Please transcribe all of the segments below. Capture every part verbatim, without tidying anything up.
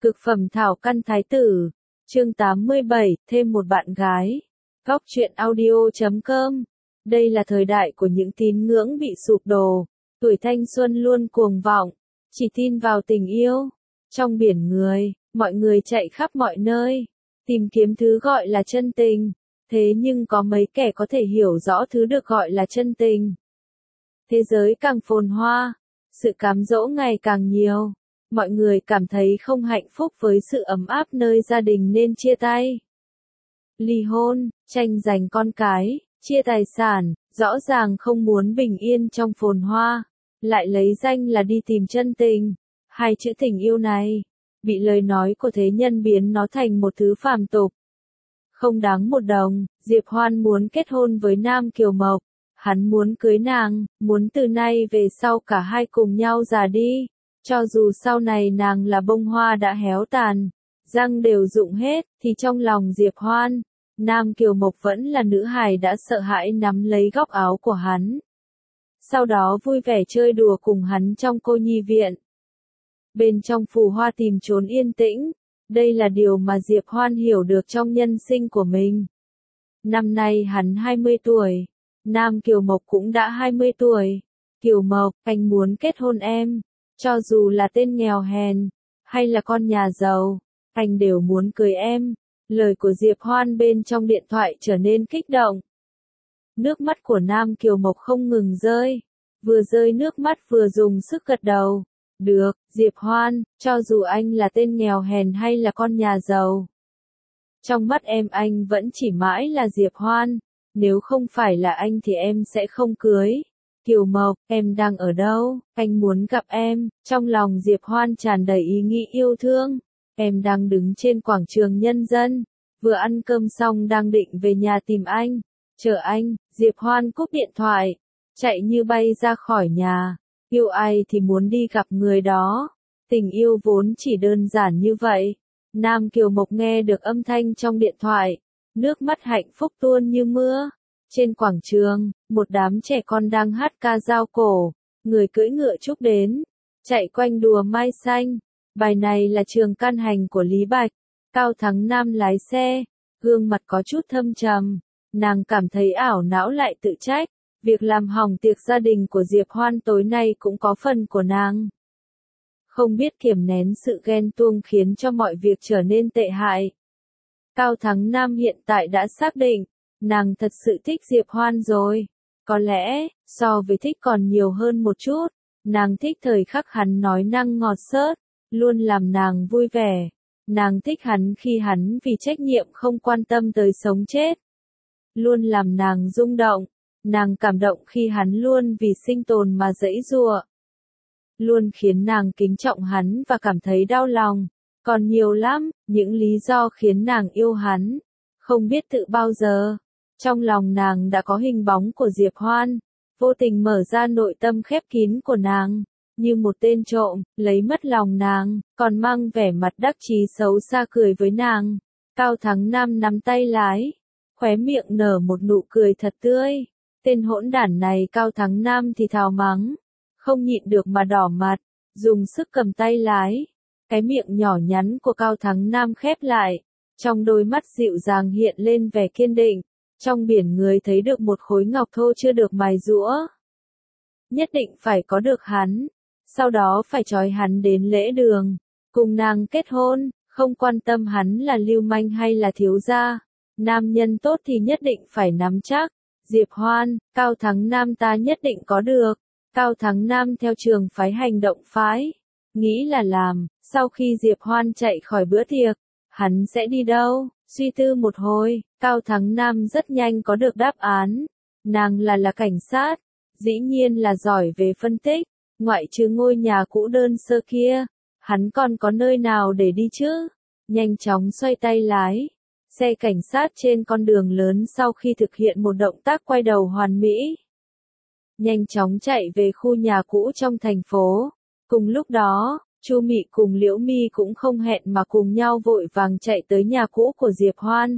Cực phẩm thảo căn thái tử, chương tám mươi bảy, thêm một bạn gái. Góc truyện audio chấm com. Đây là thời đại của những tín ngưỡng bị sụp đổ, tuổi thanh xuân luôn cuồng vọng, chỉ tin vào tình yêu. Trong biển người, mọi người chạy khắp mọi nơi, tìm kiếm thứ gọi là chân tình. Thế nhưng có mấy kẻ có thể hiểu rõ thứ được gọi là chân tình. Thế giới càng phồn hoa, sự cám dỗ ngày càng nhiều. Mọi người cảm thấy không hạnh phúc với sự ấm áp nơi gia đình nên chia tay. Ly hôn, tranh giành con cái, chia tài sản, rõ ràng không muốn bình yên trong phồn hoa, lại lấy danh là đi tìm chân tình. Hai chữ tình yêu này, bị lời nói của thế nhân biến nó thành một thứ phàm tục. Không đáng một đồng, Diệp Hoan muốn kết hôn với Nam Kiều Mộc. Hắn muốn cưới nàng, muốn từ nay về sau cả hai cùng nhau già đi. Cho dù sau này nàng là bông hoa đã héo tàn, răng đều rụng hết, thì trong lòng Diệp Hoan, Nam Kiều Mộc vẫn là nữ hài đã sợ hãi nắm lấy góc áo của hắn. Sau đó vui vẻ chơi đùa cùng hắn trong cô nhi viện. Bên trong phù hoa tìm trốn yên tĩnh, đây là điều mà Diệp Hoan hiểu được trong nhân sinh của mình. Năm nay hắn hai mươi tuổi, Nam Kiều Mộc cũng đã hai mươi tuổi. Kiều Mộc, anh muốn kết hôn em. Cho dù là tên nghèo hèn, hay là con nhà giàu, anh đều muốn cưới em. Lời của Diệp Hoan bên trong điện thoại trở nên kích động. Nước mắt của Nam Kiều Mộc không ngừng rơi. Vừa rơi nước mắt vừa dùng sức gật đầu. Được, Diệp Hoan, cho dù anh là tên nghèo hèn hay là con nhà giàu. Trong mắt em anh vẫn chỉ mãi là Diệp Hoan. Nếu không phải là anh thì em sẽ không cưới. Kiều Mộc, em đang ở đâu? Anh muốn gặp em. Trong lòng Diệp Hoan tràn đầy ý nghĩ yêu thương. Em đang đứng trên quảng trường nhân dân. Vừa ăn cơm xong đang định về nhà tìm anh. Chờ anh. Diệp Hoan cúp điện thoại. Chạy như bay ra khỏi nhà. Yêu ai thì muốn đi gặp người đó. Tình yêu vốn chỉ đơn giản như vậy. Nam Kiều Mộc nghe được âm thanh trong điện thoại. Nước mắt hạnh phúc tuôn như mưa. Trên quảng trường, một đám trẻ con đang hát ca dao cổ, người cưỡi ngựa trúc đến, chạy quanh đùa mai xanh. Bài này là Trường Can Hành của Lý Bạch. Cao Thắng Nam lái xe, gương mặt có chút thâm trầm, nàng cảm thấy ảo não lại tự trách, việc làm hỏng tiệc gia đình của Diệp Hoan tối nay cũng có phần của nàng. Không biết kiềm nén sự ghen tuông khiến cho mọi việc trở nên tệ hại. Cao Thắng Nam hiện tại đã xác định, nàng thật sự thích Diệp Hoan rồi. Có lẽ, so với thích còn nhiều hơn một chút. Nàng thích thời khắc hắn nói năng ngọt xớt, luôn làm nàng vui vẻ. Nàng thích hắn khi hắn vì trách nhiệm không quan tâm tới sống chết. Luôn làm nàng rung động. Nàng cảm động khi hắn luôn vì sinh tồn mà giãy giụa. Luôn khiến nàng kính trọng hắn và cảm thấy đau lòng. Còn nhiều lắm, những lý do khiến nàng yêu hắn. Không biết tự bao giờ. Trong lòng nàng đã có hình bóng của Diệp Hoan, vô tình mở ra nội tâm khép kín của nàng, như một tên trộm, lấy mất lòng nàng, còn mang vẻ mặt đắc chí xấu xa cười với nàng. Cao Thắng Nam nắm tay lái, khóe miệng nở một nụ cười thật tươi. Tên hỗn đản này Cao Thắng Nam thì thào mắng, không nhịn được mà đỏ mặt, dùng sức cầm tay lái. Cái miệng nhỏ nhắn của Cao Thắng Nam khép lại, trong đôi mắt dịu dàng hiện lên vẻ kiên định. Trong biển người thấy được một khối ngọc thô chưa được mài giũa. Nhất định phải có được hắn. Sau đó phải trói hắn đến lễ đường. Cùng nàng kết hôn. Không quan tâm hắn là lưu manh hay là thiếu gia. Nam nhân tốt thì nhất định phải nắm chắc. Diệp Hoan, Cao Thắng Nam ta nhất định có được. Cao Thắng Nam theo trường phái hành động phái. Nghĩ là làm. Sau khi Diệp Hoan chạy khỏi bữa tiệc, hắn sẽ đi đâu? Suy tư một hồi, Cao Thắng Nam rất nhanh có được đáp án. Nàng là là cảnh sát, dĩ nhiên là giỏi về phân tích, ngoại trừ ngôi nhà cũ đơn sơ kia, hắn còn có nơi nào để đi chứ? Nhanh chóng xoay tay lái, xe cảnh sát trên con đường lớn sau khi thực hiện một động tác quay đầu hoàn mỹ. Nhanh chóng chạy về khu nhà cũ trong thành phố. Cùng lúc đó, Chu Mị cùng Liễu Mi cũng không hẹn mà cùng nhau vội vàng chạy tới nhà cũ của Diệp Hoan.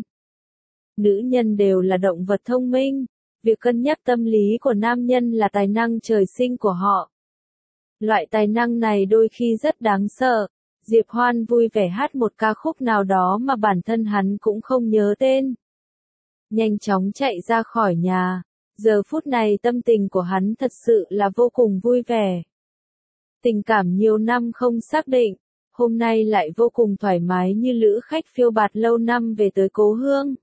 Nữ nhân đều là động vật thông minh, việc cân nhắc tâm lý của nam nhân là tài năng trời sinh của họ. Loại tài năng này đôi khi rất đáng sợ. Diệp Hoan vui vẻ hát một ca khúc nào đó mà bản thân hắn cũng không nhớ tên. Nhanh chóng chạy ra khỏi nhà. Giờ phút này tâm tình của hắn thật sự là vô cùng vui vẻ. Tình cảm nhiều năm không xác định, hôm nay lại vô cùng thoải mái như lữ khách phiêu bạt lâu năm về tới cố hương.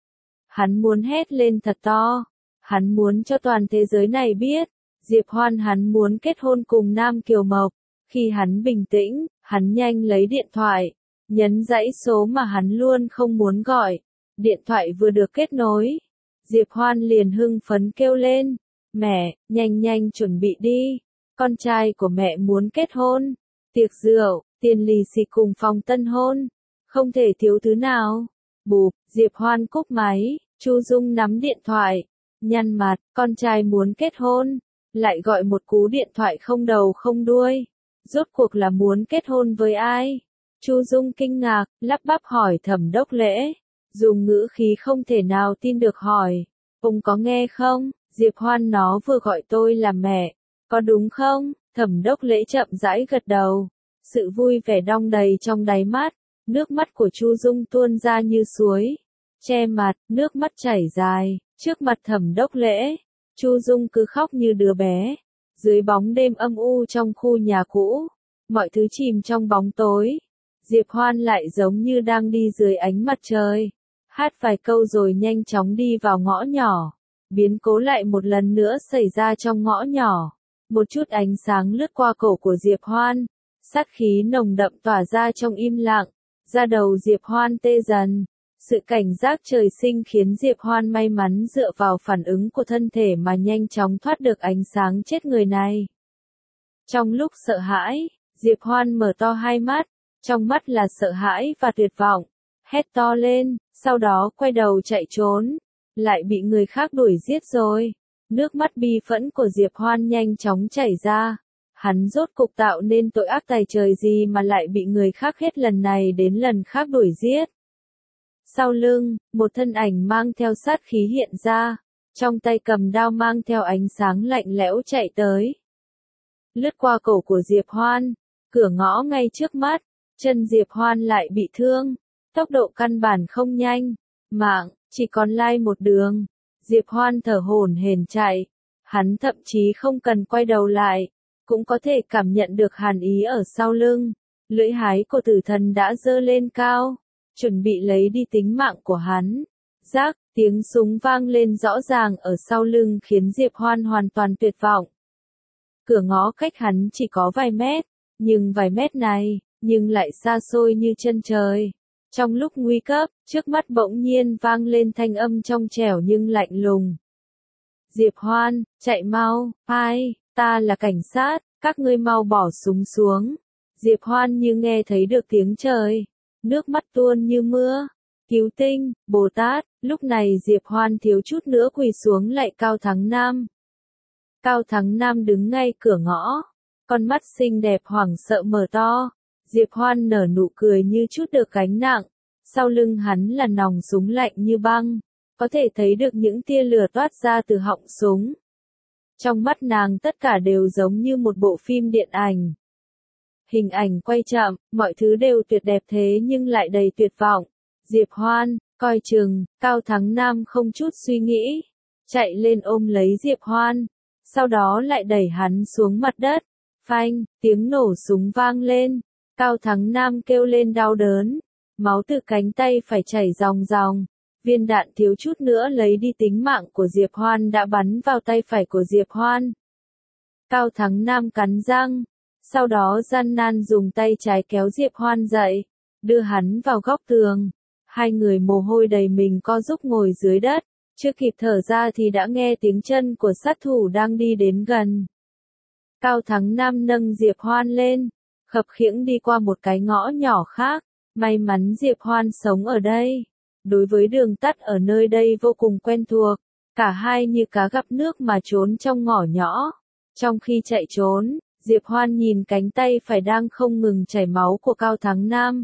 Hắn muốn hét lên thật to, hắn muốn cho toàn thế giới này biết, Diệp Hoan hắn muốn kết hôn cùng Nam Kiều Mộc. Khi hắn bình tĩnh, hắn nhanh lấy điện thoại, nhấn dãy số mà hắn luôn không muốn gọi. Điện thoại vừa được kết nối, Diệp Hoan liền hưng phấn kêu lên, mẹ, nhanh nhanh chuẩn bị đi, con trai của mẹ muốn kết hôn, tiệc rượu, tiền lì xì cùng phòng tân hôn, không thể thiếu thứ nào. Bụp, Diệp Hoan cúp máy, Chu Dung nắm điện thoại, nhăn mặt, con trai muốn kết hôn, lại gọi một cú điện thoại không đầu không đuôi, rốt cuộc là muốn kết hôn với ai? Chu Dung kinh ngạc, lắp bắp hỏi Thẩm Đốc Lễ, dùng ngữ khí không thể nào tin được hỏi, ông có nghe không, Diệp Hoan nó vừa gọi tôi là mẹ, có đúng không? Thẩm Đốc Lễ chậm rãi gật đầu, sự vui vẻ đong đầy trong đáy mắt, nước mắt của Chu Dung tuôn ra như suối, che mặt, nước mắt chảy dài, trước mặt Thẩm Đốc Lễ, Chu Dung cứ khóc như đứa bé, dưới bóng đêm âm u trong khu nhà cũ, mọi thứ chìm trong bóng tối, Diệp Hoan lại giống như đang đi dưới ánh mặt trời, hát vài câu rồi nhanh chóng đi vào ngõ nhỏ, biến cố lại một lần nữa xảy ra trong ngõ nhỏ, một chút ánh sáng lướt qua cổ của Diệp Hoan, sát khí nồng đậm tỏa ra trong im lặng, da đầu Diệp Hoan tê dần. Sự cảnh giác trời sinh khiến Diệp Hoan may mắn dựa vào phản ứng của thân thể mà nhanh chóng thoát được ánh sáng chết người này. Trong lúc sợ hãi, Diệp Hoan mở to hai mắt, trong mắt là sợ hãi và tuyệt vọng, hét to lên, sau đó quay đầu chạy trốn, lại bị người khác đuổi giết rồi. Nước mắt bi phẫn của Diệp Hoan nhanh chóng chảy ra, hắn rốt cục tạo nên tội ác tày trời gì mà lại bị người khác hết lần này đến lần khác đuổi giết. Sau lưng, một thân ảnh mang theo sát khí hiện ra, trong tay cầm đao mang theo ánh sáng lạnh lẽo chạy tới. Lướt qua cổ của Diệp Hoan, cửa ngõ ngay trước mắt, chân Diệp Hoan lại bị thương, tốc độ căn bản không nhanh, mạng, chỉ còn lai một đường. Diệp Hoan thở hổn hển chạy, hắn thậm chí không cần quay đầu lại, cũng có thể cảm nhận được hàn ý ở sau lưng, lưỡi hái của tử thần đã giơ lên cao, chuẩn bị lấy đi tính mạng của hắn. Rác, tiếng súng vang lên rõ ràng ở sau lưng khiến Diệp Hoan hoàn toàn tuyệt vọng. Cửa ngõ cách hắn chỉ có vài mét, nhưng vài mét này, nhưng lại xa xôi như chân trời. Trong lúc nguy cấp, trước mắt bỗng nhiên vang lên thanh âm trong trẻo nhưng lạnh lùng. Diệp Hoan, chạy mau, ai, ta là cảnh sát, các ngươi mau bỏ súng xuống. Diệp Hoan như nghe thấy được tiếng trời, nước mắt tuôn như mưa. Cứu tinh, Bồ Tát, lúc này Diệp Hoan thiếu chút nữa quỳ xuống lạy Cao Thắng Nam. Cao Thắng Nam đứng ngay cửa ngõ, con mắt xinh đẹp hoảng sợ mở to. Diệp Hoan nở nụ cười như chút được gánh nặng, sau lưng hắn là nòng súng lạnh như băng, có thể thấy được những tia lửa toát ra từ họng súng. Trong mắt nàng tất cả đều giống như một bộ phim điện ảnh. Hình ảnh quay chậm, mọi thứ đều tuyệt đẹp thế nhưng lại đầy tuyệt vọng. Diệp Hoan, coi chừng, Cao Thắng Nam không chút suy nghĩ, chạy lên ôm lấy Diệp Hoan, sau đó lại đẩy hắn xuống mặt đất. Phanh, tiếng nổ súng vang lên. Cao Thắng Nam kêu lên đau đớn, máu từ cánh tay phải chảy ròng ròng, viên đạn thiếu chút nữa lấy đi tính mạng của Diệp Hoan đã bắn vào tay phải của Diệp Hoan. Cao Thắng Nam cắn răng, sau đó gian nan dùng tay trái kéo Diệp Hoan dậy, đưa hắn vào góc tường. Hai người mồ hôi đầy mình co giúp ngồi dưới đất, chưa kịp thở ra thì đã nghe tiếng chân của sát thủ đang đi đến gần. Cao Thắng Nam nâng Diệp Hoan lên, khập khiễng đi qua một cái ngõ nhỏ khác, may mắn Diệp Hoan sống ở đây. Đối với đường tắt ở nơi đây vô cùng quen thuộc, cả hai như cá gặp nước mà trốn trong ngõ nhỏ. Trong khi chạy trốn, Diệp Hoan nhìn cánh tay phải đang không ngừng chảy máu của Cao Thắng Nam.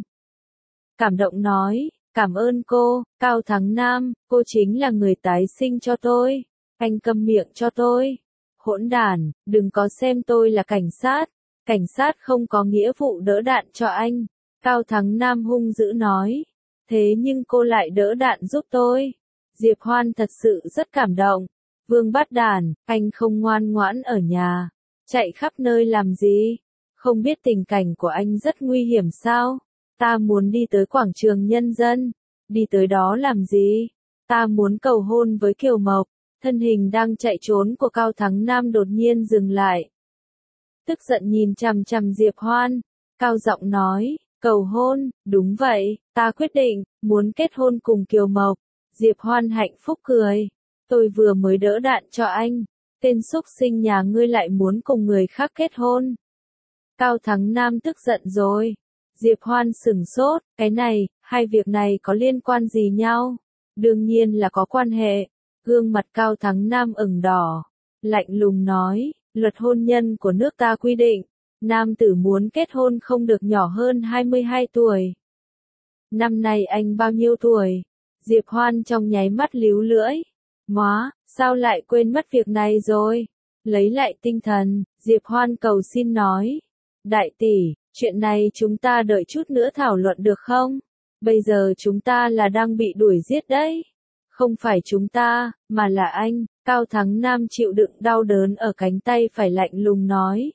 Cảm động nói, cảm ơn cô, Cao Thắng Nam, cô chính là người tái sinh cho tôi, anh câm miệng cho tôi. Hỗn đản, đừng có xem tôi là cảnh sát, Cảnh sát không có nghĩa vụ đỡ đạn cho anh. Cao Thắng Nam hung dữ nói. Thế nhưng cô lại đỡ đạn giúp tôi. Diệp Hoan thật sự rất cảm động. Vương Bát Đản, anh không ngoan ngoãn ở nhà. Chạy khắp nơi làm gì? Không biết tình cảnh của anh rất nguy hiểm sao? Ta muốn đi tới quảng trường nhân dân. Đi tới đó làm gì? Ta muốn cầu hôn với Kiều Mộc. Thân hình đang chạy trốn của Cao Thắng Nam đột nhiên dừng lại. Tức giận nhìn chằm chằm Diệp Hoan. Cao giọng nói, cầu hôn, đúng vậy, ta quyết định, muốn kết hôn cùng Kiều Mộc. Diệp Hoan hạnh phúc cười. Tôi vừa mới đỡ đạn cho anh. Tên xúc sinh nhà ngươi lại muốn cùng người khác kết hôn. Cao Thắng Nam tức giận rồi. Diệp Hoan sửng sốt, cái này, hai việc này có liên quan gì nhau? Đương nhiên là có quan hệ. Gương mặt Cao Thắng Nam ửng đỏ. Lạnh lùng nói, luật hôn nhân của nước ta quy định, nam tử muốn kết hôn không được nhỏ hơn hai mươi hai tuổi. Năm nay anh bao nhiêu tuổi? Diệp Hoan trong nháy mắt líu lưỡi. Móa, sao lại quên mất việc này rồi? Lấy lại tinh thần, Diệp Hoan cầu xin nói. Đại tỷ, chuyện này chúng ta đợi chút nữa thảo luận được không? Bây giờ chúng ta là đang bị đuổi giết đấy. Không phải chúng ta, mà là anh. Cao Thắng Nam chịu đựng đau đớn ở cánh tay phải lạnh lùng nói.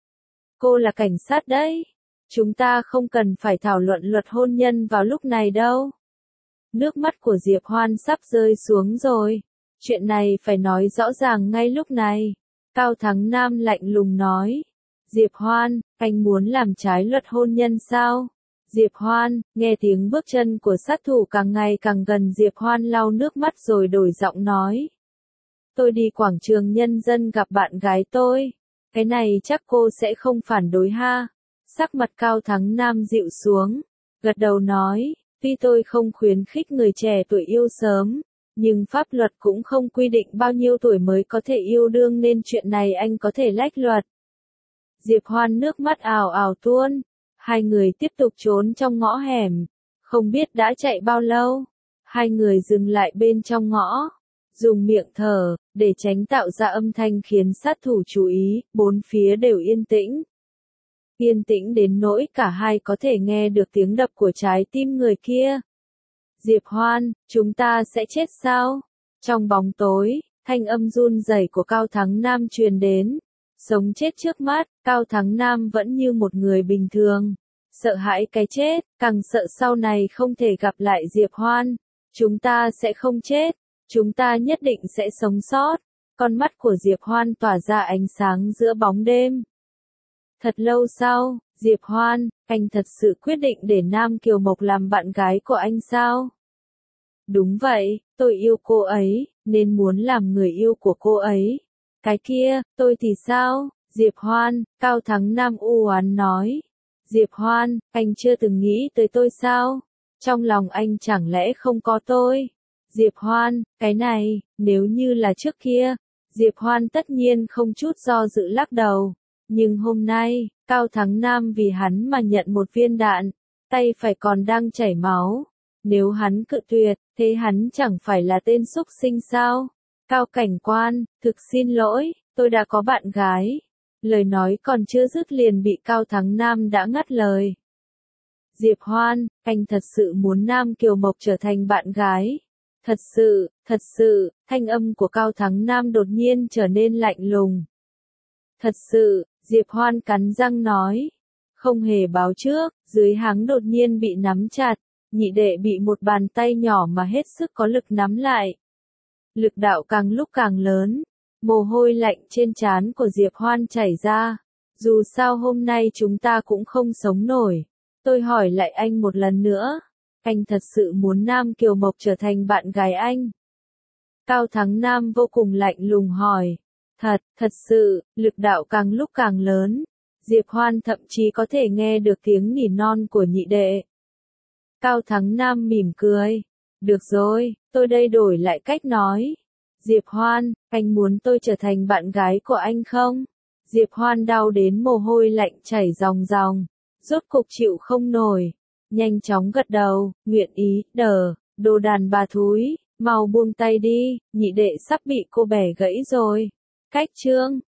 Cô là cảnh sát đấy. Chúng ta không cần phải thảo luận luật hôn nhân vào lúc này đâu. Nước mắt của Diệp Hoan sắp rơi xuống rồi. Chuyện này phải nói rõ ràng ngay lúc này. Cao Thắng Nam lạnh lùng nói. Diệp Hoan, anh muốn làm trái luật hôn nhân sao? Diệp Hoan, nghe tiếng bước chân của sát thủ càng ngày càng gần, Diệp Hoan lau nước mắt rồi đổi giọng nói. Tôi đi quảng trường nhân dân gặp bạn gái tôi. Cái này chắc cô sẽ không phản đối ha. Sắc mặt Cao Thắng Nam dịu xuống. Gật đầu nói, tuy tôi không khuyến khích người trẻ tuổi yêu sớm, nhưng pháp luật cũng không quy định bao nhiêu tuổi mới có thể yêu đương nên chuyện này anh có thể lách luật. Diệp Hoan nước mắt ào ào tuôn. Hai người tiếp tục trốn trong ngõ hẻm. Không biết đã chạy bao lâu. Hai người dừng lại bên trong ngõ. Dùng miệng thở, để tránh tạo ra âm thanh khiến sát thủ chú ý, bốn phía đều yên tĩnh. Yên tĩnh đến nỗi cả hai có thể nghe được tiếng đập của trái tim người kia. Diệp Hoan, chúng ta sẽ chết sao? Trong bóng tối, thanh âm run rẩy của Cao Thắng Nam truyền đến. Sống chết trước mắt, Cao Thắng Nam vẫn như một người bình thường. Sợ hãi cái chết, càng sợ sau này không thể gặp lại Diệp Hoan. Chúng ta sẽ không chết. Chúng ta nhất định sẽ sống sót. Con mắt của Diệp Hoan tỏa ra ánh sáng giữa bóng đêm. Thật lâu sau, Diệp Hoan, anh thật sự quyết định để Nam Kiều Mộc làm bạn gái của anh sao? Đúng vậy, tôi yêu cô ấy, nên muốn làm người yêu của cô ấy. Cái kia, tôi thì sao? Diệp Hoan, Cao Thắng Nam u oán nói. Diệp Hoan, anh chưa từng nghĩ tới tôi sao? Trong lòng anh chẳng lẽ không có tôi? Diệp Hoan, cái này, nếu như là trước kia, Diệp Hoan tất nhiên không chút do dự lắc đầu. Nhưng hôm nay, Cao Thắng Nam vì hắn mà nhận một viên đạn, tay phải còn đang chảy máu. Nếu hắn cự tuyệt, thế hắn chẳng phải là tên xúc sinh sao? Cao cảnh quan, thực xin lỗi, tôi đã có bạn gái. Lời nói còn chưa dứt liền bị Cao Thắng Nam đã ngắt lời. Diệp Hoan, anh thật sự muốn Nam Kiều Mộc trở thành bạn gái. Thật sự, thật sự, thanh âm của Cao Thắng Nam đột nhiên trở nên lạnh lùng. Thật sự, Diệp Hoan cắn răng nói. Không hề báo trước, dưới háng đột nhiên bị nắm chặt, nhị đệ bị một bàn tay nhỏ mà hết sức có lực nắm lại. Lực đạo càng lúc càng lớn, mồ hôi lạnh trên trán của Diệp Hoan chảy ra. Dù sao hôm nay chúng ta cũng không sống nổi. Tôi hỏi lại anh một lần nữa. Anh thật sự muốn Nam Kiều Mộc trở thành bạn gái anh? Cao Thắng Nam vô cùng lạnh lùng hỏi. Thật, thật sự, lực đạo càng lúc càng lớn. Diệp Hoan thậm chí có thể nghe được tiếng nỉ non của nhị đệ. Cao Thắng Nam mỉm cười. Được rồi, tôi đây đổi lại cách nói. Diệp Hoan, anh muốn tôi trở thành bạn gái của anh không? Diệp Hoan đau đến mồ hôi lạnh chảy ròng ròng. Rốt cục chịu không nổi. Nhanh chóng gật đầu, nguyện ý, đờ, đồ đàn bà thúi, mau buông tay đi, nhị đệ sắp bị cô bẻ gãy rồi. Cách chương